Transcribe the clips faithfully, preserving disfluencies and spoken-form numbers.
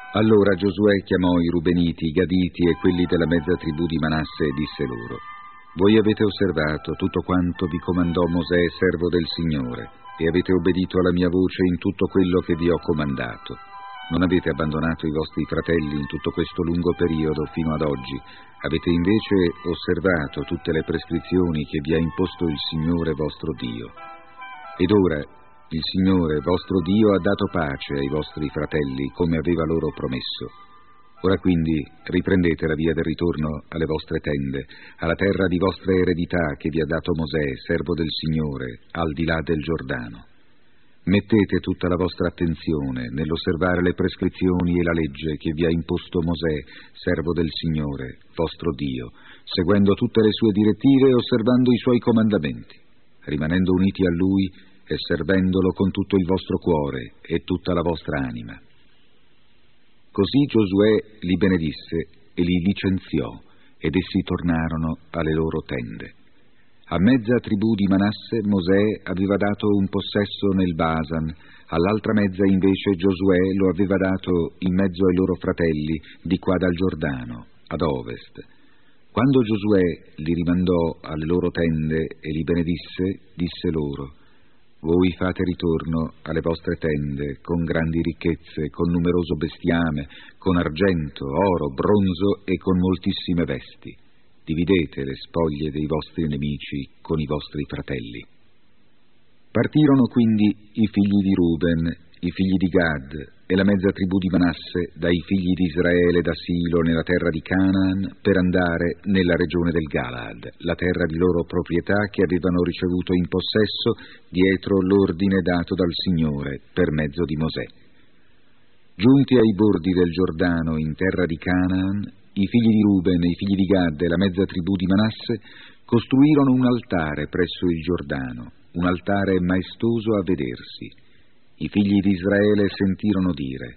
Allora Giosuè chiamò i Rubeniti, i Gaditi e quelli della mezza tribù di Manasse e disse loro: voi avete osservato tutto quanto vi comandò Mosè, servo del Signore, e avete obbedito alla mia voce in tutto quello che vi ho comandato. Non avete abbandonato i vostri fratelli in tutto questo lungo periodo fino ad oggi. Avete invece osservato tutte le prescrizioni che vi ha imposto il Signore vostro Dio. Ed ora il Signore vostro Dio ha dato pace ai vostri fratelli, come aveva loro promesso. Ora quindi riprendete la via del ritorno alle vostre tende, alla terra di vostra eredità che vi ha dato Mosè, servo del Signore, al di là del Giordano. Mettete tutta la vostra attenzione nell'osservare le prescrizioni e la legge che vi ha imposto Mosè, servo del Signore, vostro Dio, seguendo tutte le sue direttive e osservando i suoi comandamenti, rimanendo uniti a Lui e servendolo con tutto il vostro cuore e tutta la vostra anima. Così Giosuè li benedisse e li licenziò, ed essi tornarono alle loro tende. A mezza tribù di Manasse Mosè aveva dato un possesso nel Basan, all'altra mezza invece Giosuè lo aveva dato in mezzo ai loro fratelli di qua dal Giordano, ad ovest. Quando Giosuè li rimandò alle loro tende e li benedisse, disse loro: voi fate ritorno alle vostre tende con grandi ricchezze, con numeroso bestiame, con argento, oro, bronzo e con moltissime vesti. Dividete le spoglie dei vostri nemici con i vostri fratelli. Partirono quindi i figli di Ruben, i figli di Gad e la mezza tribù di Manasse dai figli di Israele da Silo nella terra di Canaan per andare nella regione del Galaad, la terra di loro proprietà che avevano ricevuto in possesso dietro l'ordine dato dal Signore per mezzo di Mosè. Giunti ai bordi del Giordano in terra di Canaan, i figli di Ruben, i figli di Gad e la mezza tribù di Manasse costruirono un altare presso il Giordano, un altare maestoso a vedersi. I figli di Israele sentirono dire: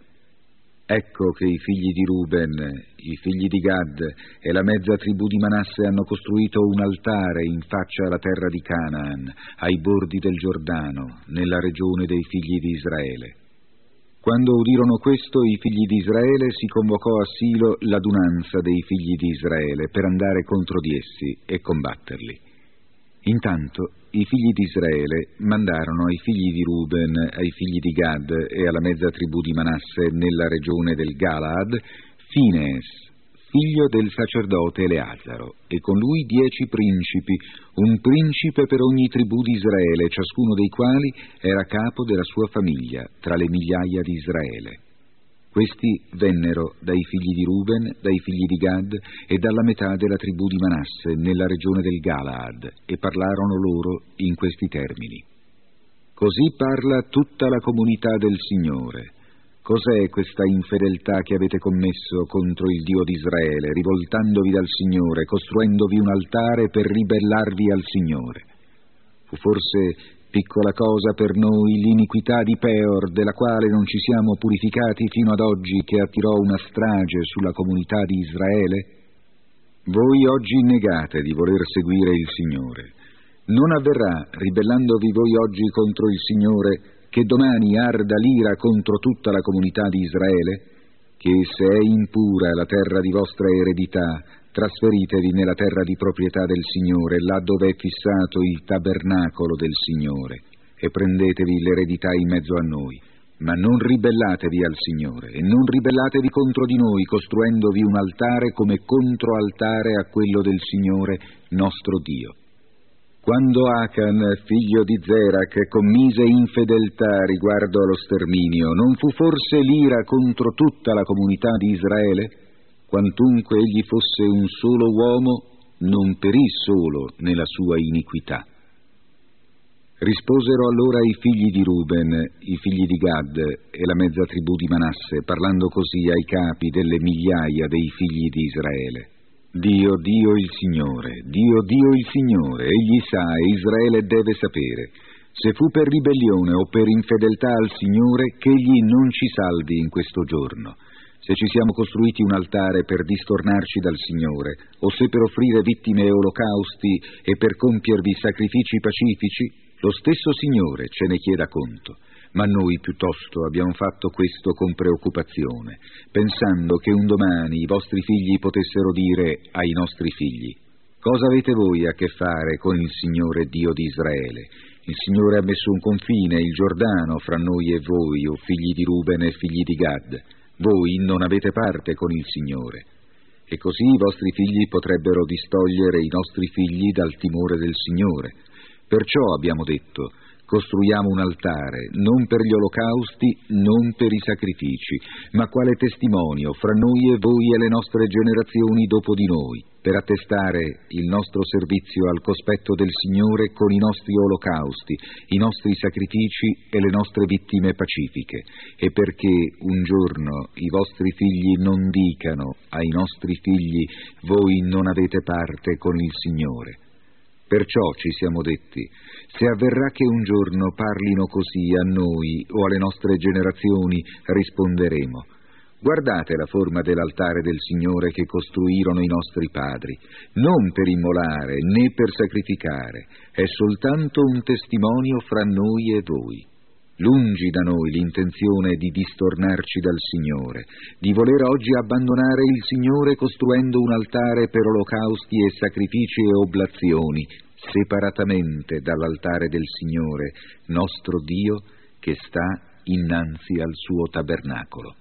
ecco che i figli di Ruben, i figli di Gad e la mezza tribù di Manasse hanno costruito un altare in faccia alla terra di Canaan, ai bordi del Giordano, nella regione dei figli di Israele. Quando udirono questo, i figli di Israele si convocò a Silo l'adunanza dei figli di Israele per andare contro di essi e combatterli. Intanto i figli di Israele mandarono ai figli di Ruben, ai figli di Gad e alla mezza tribù di Manasse nella regione del Galaad Finees, figlio del sacerdote Eleazaro, e con lui dieci principi, un principe per ogni tribù di Israele, ciascuno dei quali era capo della sua famiglia tra le migliaia di Israele. Questi vennero dai figli di Ruben, dai figli di Gad e dalla metà della tribù di Manasse nella regione del Galaad e parlarono loro in questi termini: così parla tutta la comunità del Signore. Cos'è questa infedeltà che avete commesso contro il Dio di Israele, rivoltandovi dal Signore, costruendovi un altare per ribellarvi al Signore? Fu forse piccola cosa per noi l'iniquità di Peor, della quale non ci siamo purificati fino ad oggi, che attirò una strage sulla comunità di Israele? Voi oggi negate di voler seguire il Signore. Non avverrà, ribellandovi voi oggi contro il Signore, che domani arda l'ira contro tutta la comunità di Israele? Che se è impura la terra di vostra eredità, trasferitevi nella terra di proprietà del Signore, là dove è fissato il tabernacolo del Signore, e prendetevi l'eredità in mezzo a noi. Ma non ribellatevi al Signore, e non ribellatevi contro di noi, costruendovi un altare come controaltare a quello del Signore nostro Dio. Quando Achan, figlio di Zerach, commise infedeltà riguardo allo sterminio, non fu forse l'ira contro tutta la comunità di Israele? Quantunque egli fosse un solo uomo, non perì solo nella sua iniquità. Risposero allora i figli di Ruben, i figli di Gad e la mezza tribù di Manasse, parlando così ai capi delle migliaia dei figli di Israele: Dio, Dio il Signore, Dio, Dio il Signore, egli sa e Israele deve sapere. Se fu per ribellione o per infedeltà al Signore, che egli non ci salvi in questo giorno. Se ci siamo costruiti un altare per distornarci dal Signore, o se per offrire vittime e olocausti e per compiervi sacrifici pacifici, lo stesso Signore ce ne chieda conto. Ma noi piuttosto abbiamo fatto questo con preoccupazione, pensando che un domani i vostri figli potessero dire ai nostri figli: cosa avete voi a che fare con il Signore Dio di Israele? Il Signore ha messo un confine, il Giordano, fra noi e voi, o figli di Ruben e figli di Gad. Voi non avete parte con il Signore. E così i vostri figli potrebbero distogliere i nostri figli dal timore del Signore. Perciò abbiamo detto: costruiamo un altare, non per gli olocausti, non per i sacrifici, ma quale testimonio fra noi e voi e le nostre generazioni dopo di noi, per attestare il nostro servizio al cospetto del Signore con i nostri olocausti, i nostri sacrifici e le nostre vittime pacifiche, e perché un giorno i vostri figli non dicano ai nostri figli: voi non avete parte con il Signore. Perciò ci siamo detti: se avverrà che un giorno parlino così a noi o alle nostre generazioni, risponderemo: guardate la forma dell'altare del Signore che costruirono i nostri padri, non per immolare né per sacrificare, è soltanto un testimonio fra noi e voi. Lungi da noi l'intenzione di distornarci dal Signore, di voler oggi abbandonare il Signore costruendo un altare per olocausti e sacrifici e oblazioni, separatamente dall'altare del Signore, nostro Dio, che sta innanzi al suo tabernacolo.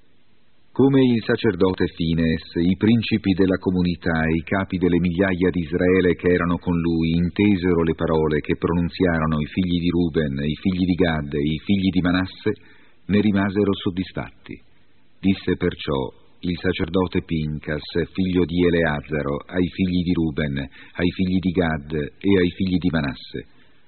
Come il sacerdote Fines, i principi della comunità e i capi delle migliaia di Israele che erano con lui intesero le parole che pronunziarono i figli di Ruben, i figli di Gad e i figli di Manasse, ne rimasero soddisfatti. Disse perciò il sacerdote Pincas, figlio di Eleazaro, ai figli di Ruben, ai figli di Gad e ai figli di Manasse: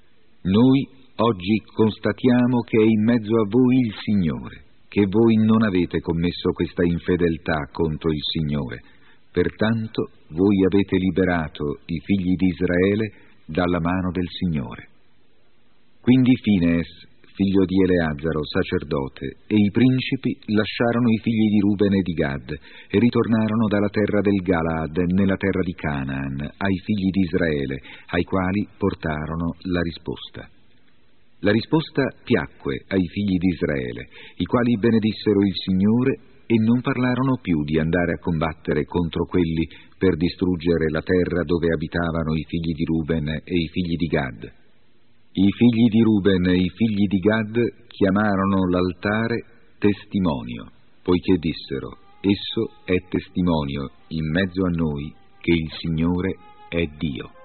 noi oggi constatiamo che è in mezzo a voi il Signore, che voi non avete commesso questa infedeltà contro il Signore. Pertanto voi avete liberato i figli di Israele dalla mano del Signore. Quindi Fines, figlio di Eleazaro, sacerdote, e i principi lasciarono i figli di Ruben e di Gad e ritornarono dalla terra del Galaad nella terra di Canaan ai figli di Israele, ai quali portarono la risposta. La risposta piacque ai figli di Israele, i quali benedissero il Signore e non parlarono più di andare a combattere contro quelli per distruggere la terra dove abitavano i figli di Ruben e i figli di Gad. I figli di Ruben e i figli di Gad chiamarono l'altare Testimonio, poiché dissero: esso è testimonio in mezzo a noi che il Signore è Dio.